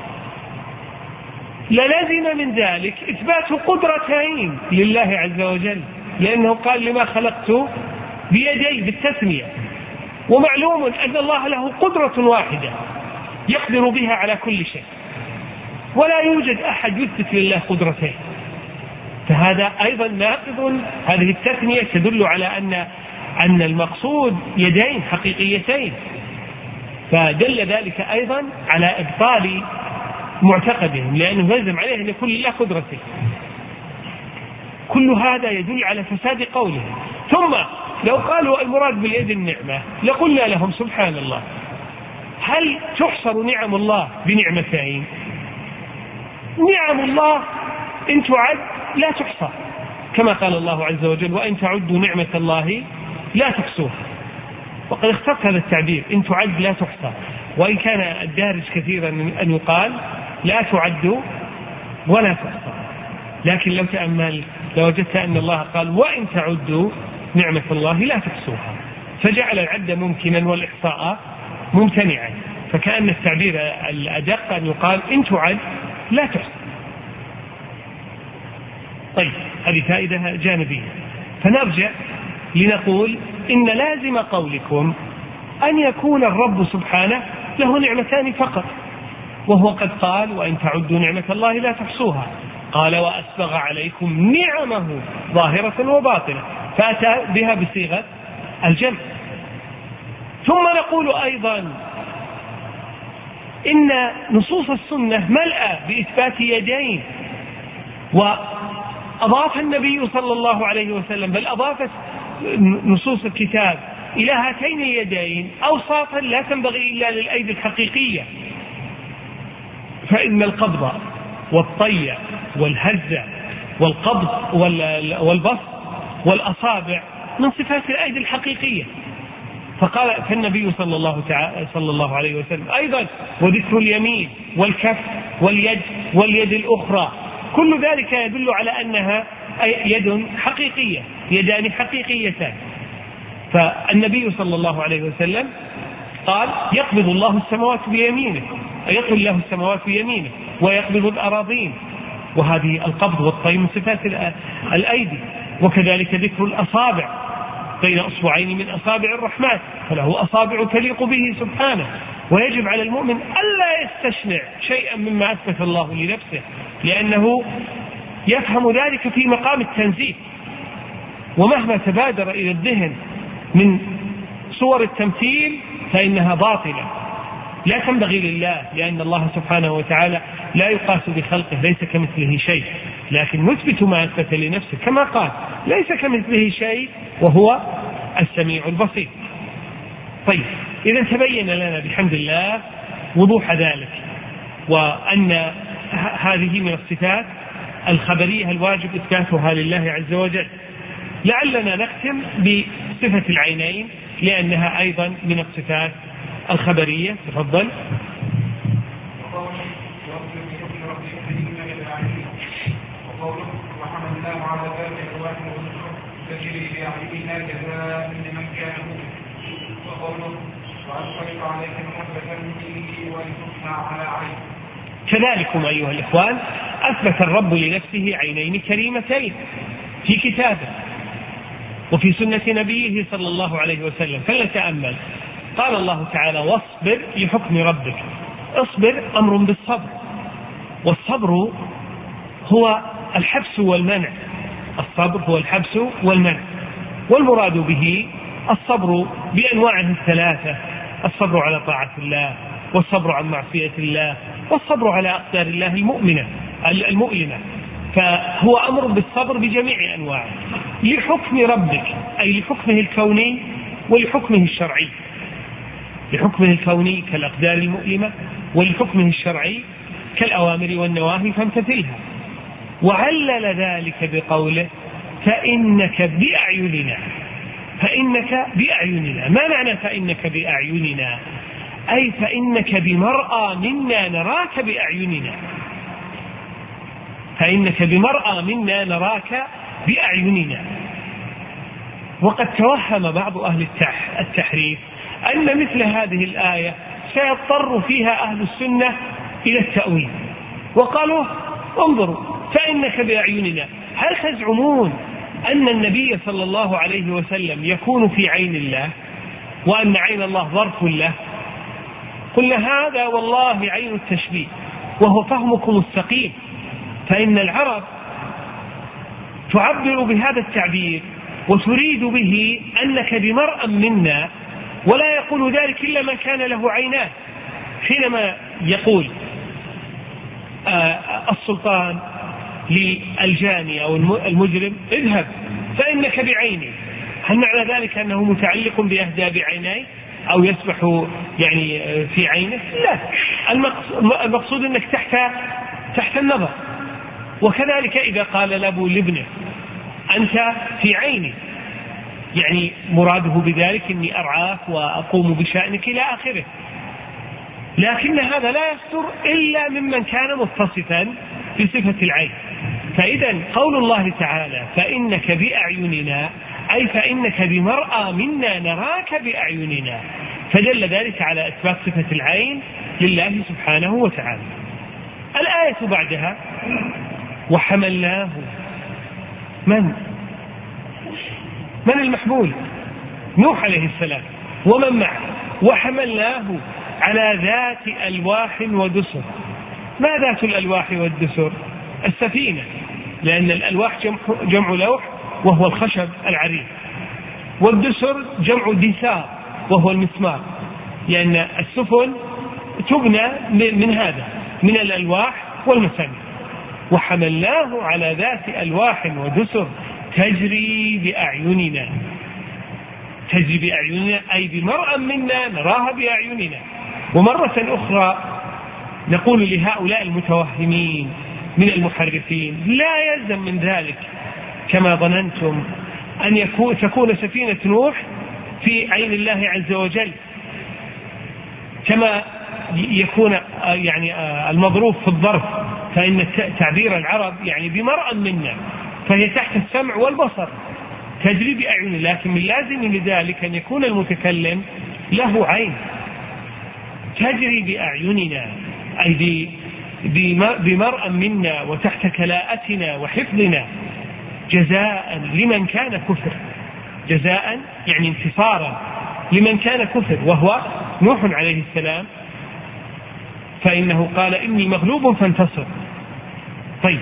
للزم من ذلك إثبات قدرتين لله عز وجل، لأنه قال لما خلقت بيدي بالتسمية، ومعلوم أن الله له قدرة واحدة يقدر بها على كل شيء، ولا يوجد أحد يثبت لله قدرتين. فهذا أيضا ناقض، هذه التثنية تدل على أن أن المقصود يدين حقيقيتين، فدل ذلك أيضا على إبطال معتقدهم، لأنه يلزم عليه أن يكون لله قدرته. كل هذا يدل على فساد قوله. ثم لو قالوا المراد باليد النعمة لقلنا لهم سبحان الله، هل تحصر نعم الله بنعمتين؟ نعم الله إن تعد لا تحصى، كما قال الله عز وجل وإن تعدوا نعمة الله لا تحصوها. وقد اخترت هذا التعبير إن تعد لا تحصى، وإن كان الدارج كثيرا أن يقال لا تعد ولا تحصى. لكن لو تأمل لوجدت أن الله قال وإن تعدوا نعمة الله لا تحصوها، فجعل العد ممكنا والإحصاء ممتنعا، فكأن التعبير الأدق أن يقال إن تعد لا تحصى. طيب، هذه فائدة جانبية. فنرجع لنقول إن لازم قولكم أن يكون الرب سبحانه له نعمتان فقط، وهو قد قال وإن تعدوا نعمة الله لا تحصوها، قال وأسبغ عليكم نعمه ظاهرة وباطنة، فأتى بها بصيغة الجمع. ثم نقول أيضا إن نصوص السنة ملأى بإثبات يدين، وأضاف النبي صلى الله عليه وسلم بل أضافت نصوص الكتاب إلى هاتين اليدين أوصافا لا تنبغي إلا للأيدي الحقيقية، فإن القبض والطي والهزة والقبض والبسط والأصابع من صفات الأيدي الحقيقية. فقال فالنبي صلى الله تعالى صلى الله عليه وسلم أيضا وذكر اليمين والكف واليد واليد الأخرى، كل ذلك يدل على أنها يد حقيقية، يدان حقيقيتان. فالنبي صلى الله عليه وسلم قال يقبض الله السماوات بيمينه، يطوي الله السماوات بيمينه ويقبض الأراضين، وهذه القبض والطي من صفات الأيدي. وكذلك ذكر الأصابع بين أصبعين من أصابع الرحمن، فله أصابع تليق به سبحانه، ويجب على المؤمن ألا يستشنع شيئا مما أثبت الله لنفسه، لأنه يفهم ذلك في مقام التنزيه، ومهما تبادر إلى الذهن من صور التمثيل فإنها باطلة لا تنبغي لله، لأن الله سبحانه وتعالى لا يقاس بخلقه، ليس كمثله شيء، لكن نثبت ما أثبت لنفسه كما قال ليس كمثله شيء وهو السميع البصير. طيب، إذا تبين لنا بحمد الله وضوح ذلك، وأن هذه من الصفات الخبرية الواجب إثباتها لله عز وجل. لعلنا نختم بصفة العينين لأنها أيضا من الصفات الخبرية. تفضل. وقوله وحملناه على ذات ألواح تجري بأعيننا جزاء لمن كان مؤمنا. وقوله وأشفق عليكم محبة مني ولتصنع على عين. كذلكم أيها الإخوان أثبت الرب لنفسه عينين كريمتين في كتابه وفي سنة نبيه صلى الله عليه وسلم. فلنتأمل. قال الله تعالى واصبر لحكم ربك. اصبر أمر بالصبر، والصبر هو الحبس والمنع. الصبر هو الحبس والمنع، والمراد به الصبر بأنواعه الثلاثة: الصبر على طاعة الله، والصبر عن معصية الله، والصبر على أقدار الله المؤمنة المؤلمة. فهو أمر بالصبر بجميع أنواعه لحكم ربك، أي لحكمه الكوني ولحكمه الشرعي. لحكمه الكوني كالأقدار المؤلمة، ولحكمه الشرعي كالأوامر والنواهي فامتثلها. وعلل ذلك بقوله فإنك بأعيننا. فإنك بأعيننا، ما معنى فإنك بأعيننا؟ أي فإنك بمرأى منا نراك بأعيننا. فإنك بمرأى منا نراك بأعيننا. وقد توهم بعض أهل التحريف أن مثل هذه الآية سيضطر فيها أهل السنة إلى التأويل، وقالوا انظروا فإنك بأعيننا، هل تزعمون أن النبي صلى الله عليه وسلم يكون في عين الله وأن عين الله ظرف له؟ قلنا هذا والله عين التشبيه، وهو فهمكم السقيم. فإن العرب تعبر بهذا التعبير وتريد به أنك بمرأى منا، ولا يقول ذلك إلا من كان له عينان. حينما يقول آه السلطان للجاني أو المجرم اذهب فإنك بعيني، هل معنى ذلك أنه متعلق بأهداب عينيه أو يسبح يعني في عينه؟ لا، المقصود أنك تحت تحت النظر. وكذلك إذا قال لأبو لابنه أنت في عيني، يعني مراده بذلك أني أرعاك وأقوم بشأنك إلى آخره. لكن هذا لا يصدر إلا ممن كان متصفا بصفة العين. فإذا قول الله تعالى فإنك بأعيننا أي فإنك بمرأى منا نراك بأعيننا، فدل ذلك على إثبات صفة العين لله سبحانه وتعالى. الآية بعدها وحملناه، من من المحمول؟ نوح عليه السلام ومن معه. وحملناه على ذات ألواح ودسر. ما ذات الألواح والدسر؟ السفينة، لأن الألواح جمع, جمع لوح وهو الخشب العريض، والدسر جمع دسار وهو المسمار، لأن السفن تبنى من هذا من الألواح والمسامير. وحملناه على ذات ألواح ودسر تجري بأعيننا. تجري بأعيننا أي بمرأى منا نراها بأعيننا. ومرة أخرى نقول لهؤلاء المتوهمين من المحرفين لا يلزم من ذلك كما ظننتم أن يكون تكون سفينة نوح في عين الله عز وجل، كما يكون يعني المظروف في الظرف، فإن تعبير العرب يعني بمرأى منا، فهي تحت السمع والبصر تجري بأعين. لكن من لازم لذلك أن يكون المتكلم له عين تجري بأعيننا، أي بمرأى منا وتحت كلاءتنا وحفظنا، جزاء لمن كان كفر. جزاء يعني انتصارا لمن كان كفر، وهو نوح عليه السلام فإنه قال إني مغلوب فانتصر. طيب،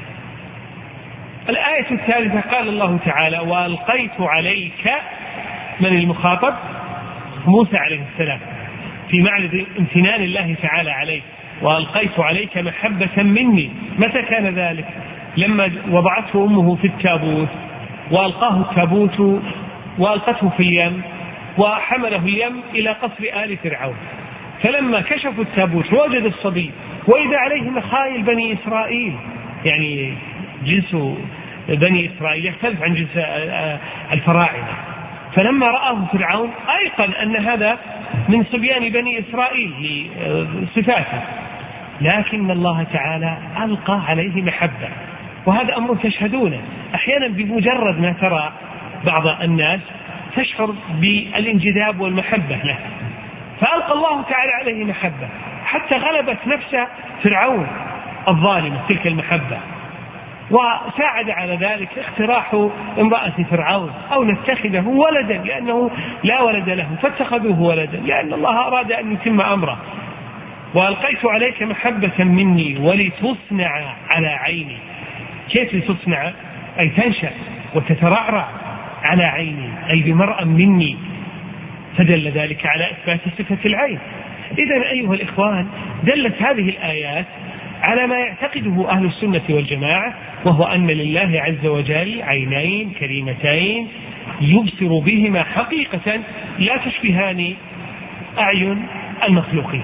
الآية الثالثة قال الله تعالى وألقيت عليك، من المخاطب؟ موسى عليه السلام، في معنى امتنان الله تعالى عليه، وألقيت عليك محبة مني. متى كان ذلك؟ لما وضعته أمه في التابوت وألقاه التابوت وألقته في اليم وحمله اليم إلى قصر آل فرعون، فلما كشفوا التابوت وجد الصبي وإذا عليه مخايل بني إسرائيل، يعني جنس بني إسرائيل يختلف عن جنس الفراعنة، فلما رآه فرعون أيقن أن هذا من صبيان بني إسرائيل لصفاته، لكن الله تعالى ألقى عليه محبة. وهذا أمر تشهدونه، أحيانا بمجرد ما ترى بعض الناس تشعر بالانجذاب والمحبة له، فألقى الله تعالى عليه محبة حتى غلبت نفس فرعون الظالمة تلك المحبة، وساعد على ذلك اقتراح امرأة فرعون أو نتخذه ولدا لأنه لا ولد له، فاتخذوه ولدا لأن الله أراد أن يتم أمره. وألقيت عليك محبة مني ولتصنع على عيني. كيف لتصنع؟ أي تنشأ وتترعرع على عيني، أي بمرأة مني، فدل ذلك على إثبات صفة العين. إذن أيها الإخوان، دلت هذه الآيات على ما يعتقده أهل السنة والجماعة، وهو أن لله عز وجل عينين كريمتين يبصر بهما حقيقة لا تشبهان أعين المخلوقين.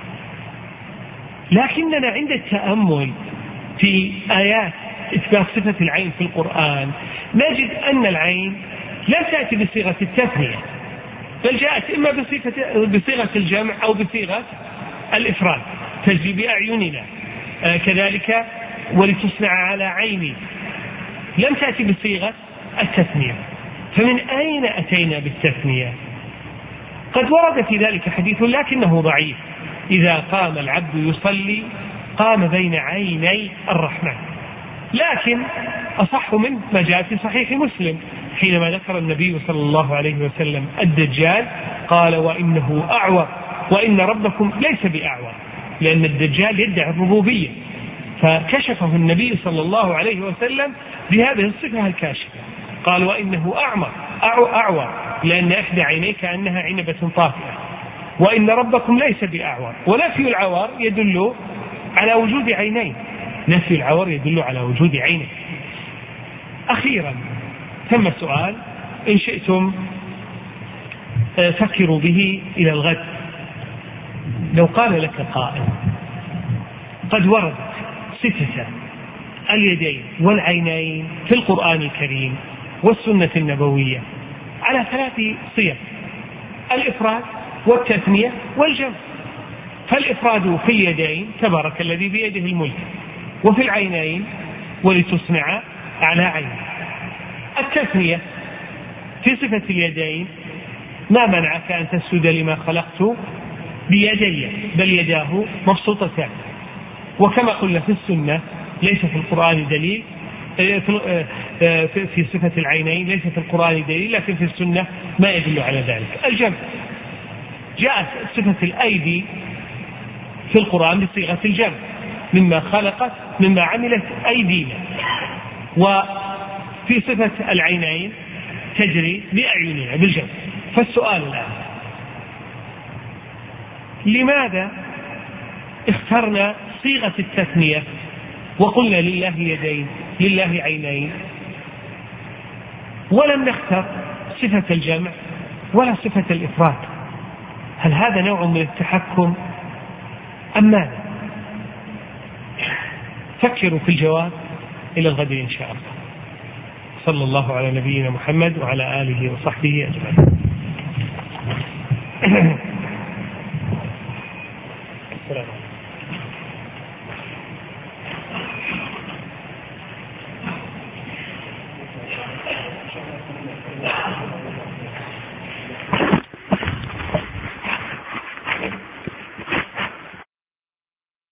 لكننا عند التأمل في آيات إثبات صفة العين في القرآن نجد أن العين لا تأتي بصيغة التثنية، بل جاءت إما بصيغة الجمع أو بصيغة الإفراد، تجري بأعيننا. آه كذلك ولتصنع على عيني لم تأتي بصيغة التثنية، فمن أين أتينا بالتثنية؟ قد ورد في ذلك حديث لكنه ضعيف، إذا قام العبد يصلي قام بين عيني الرحمن، لكن أصح منه ما جاء في صحيح مسلم حينما ذكر النبي صلى الله عليه وسلم الدجال قال وإنه أعور وإن ربكم ليس بأعور، لأن الدجال يدعي الربوبية، فكشفه النبي صلى الله عليه وسلم بهذه الصفة الكاشفة، قال وإنه أعمى أعور لأن إحدى عينيه كأنها عنبة طافئة، وإن ربكم ليس بأعور. ونفي العور يدل على وجود عينين، نفي العور يدل على وجود عينين. أخيرا ثم سؤال إن شئتم فكروا به إلى الغد. لو قال لك قائل قد وردت صفة اليدين والعينين في القرآن الكريم والسنة النبوية على ثلاث صيغ: الإفراد والتثنية والجمع. فالإفراد في اليدين تبارك الذي بيده الملك، وفي العينين ولتصنع على عين. التثنية في صفة اليدين: ما منعك أن تسجد لما خلقت بيدي بل يداه مبسوطتان. وكما قلنا في السنة ليس في القرآن دليل في صفة العينين، ليس في القرآن دليل، لكن في السنة ما يدل على ذلك. الجمع: جاءت صفة الأيدي في القرآن بصيغة الجمع: مما خلقت مما عملت أيدينا. وفي صفة العينين تجري بأعيننا بالجمع. فالسؤال الآن: لماذا اخترنا صيغة التثنية وقلنا لله يدين لله عينين، ولم نختر صفة الجمع ولا صفة الإفراد؟ هل هذا نوع من التحكم أم ماذا؟ فكروا في الجواب إلى الغد إن شاء الله. صلى الله على نبينا محمد وعلى آله وصحبه أجمعين. السلام عليكم.